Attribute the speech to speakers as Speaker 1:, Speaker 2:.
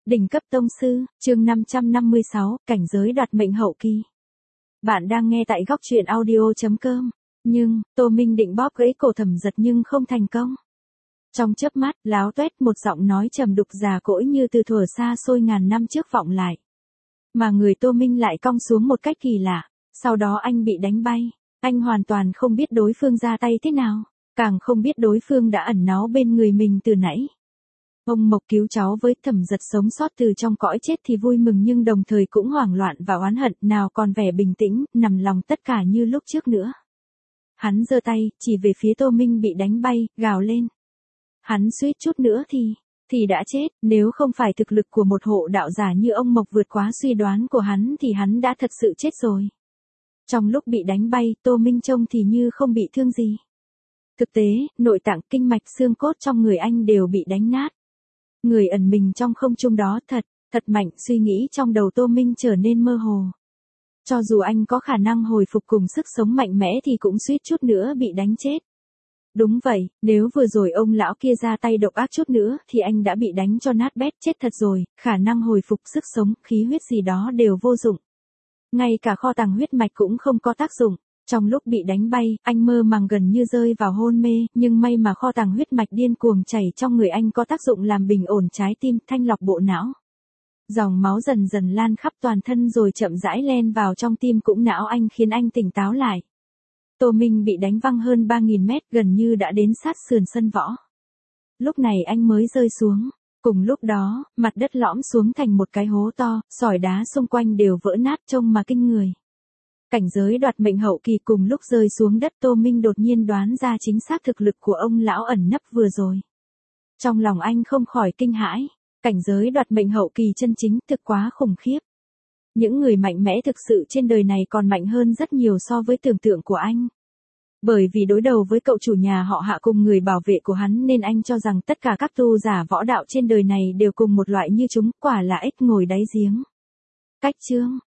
Speaker 1: Đỉnh cấp tông sư, chương 556, cảnh giới đoạt mệnh hậu kỳ. Bạn đang nghe tại góc truyện audio.com. Nhưng, Tô Minh định bóp gãy cổ Thẩm Giật nhưng không thành công. Trong chớp mắt, láo toét một giọng nói trầm đục già cỗi như từ thuở xa xôi ngàn năm trước vọng lại. Mà người Tô Minh lại cong xuống một cách kỳ lạ, sau đó anh bị đánh bay. Anh hoàn toàn không biết đối phương ra tay thế nào, càng không biết đối phương đã ẩn náu bên người mình từ nãy. Ông Mộc cứu cháu với Thẩm Giật sống sót từ trong cõi chết thì vui mừng nhưng đồng thời cũng hoảng loạn và oán hận, nào còn vẻ bình tĩnh, nằm lòng tất cả như lúc trước nữa. Hắn giơ tay, chỉ về phía Tô Minh bị đánh bay, gào lên. Hắn suýt chút nữa thì đã chết, nếu không phải thực lực của một hộ đạo giả như ông Mộc vượt quá suy đoán của hắn thì hắn đã thật sự chết rồi. Trong lúc bị đánh bay, Tô Minh trông thì như không bị thương gì. Thực tế, nội tạng, kinh mạch, xương cốt trong người anh đều bị đánh nát. Người ẩn mình trong không trung đó thật mạnh, suy nghĩ trong đầu Tô Minh trở nên mơ hồ. Cho dù anh có khả năng hồi phục cùng sức sống mạnh mẽ thì cũng suýt chút nữa bị đánh chết. Đúng vậy, nếu vừa rồi ông lão kia ra tay độc ác chút nữa thì anh đã bị đánh cho nát bét chết thật rồi, khả năng hồi phục sức sống, khí huyết gì đó đều vô dụng. Ngay cả kho tàng huyết mạch cũng không có tác dụng. Trong lúc bị đánh bay, anh mơ màng gần như rơi vào hôn mê, nhưng may mà kho tàng huyết mạch điên cuồng chảy trong người anh có tác dụng làm bình ổn trái tim, thanh lọc bộ não. Dòng máu dần dần lan khắp toàn thân rồi chậm rãi len vào trong tim cũng não anh khiến anh tỉnh táo lại. Tô Minh bị đánh văng hơn 3.000 mét, gần như đã đến sát sườn sân võ. Lúc này anh mới rơi xuống. Cùng lúc đó, mặt đất lõm xuống thành một cái hố to, sỏi đá xung quanh đều vỡ nát trông mà kinh người. Cảnh giới đoạt mệnh hậu kỳ. Cùng lúc rơi xuống đất, Tô Minh đột nhiên đoán ra chính xác thực lực của ông lão ẩn nấp vừa rồi. Trong lòng anh không khỏi kinh hãi, cảnh giới đoạt mệnh hậu kỳ chân chính thực quá khủng khiếp. Những người mạnh mẽ thực sự trên đời này còn mạnh hơn rất nhiều so với tưởng tượng của anh. Bởi vì đối đầu với cậu chủ nhà họ Hạ cùng người bảo vệ của hắn nên anh cho rằng tất cả các tu giả võ đạo trên đời này đều cùng một loại như chúng, quả là ếch ngồi đáy giếng. Cách chương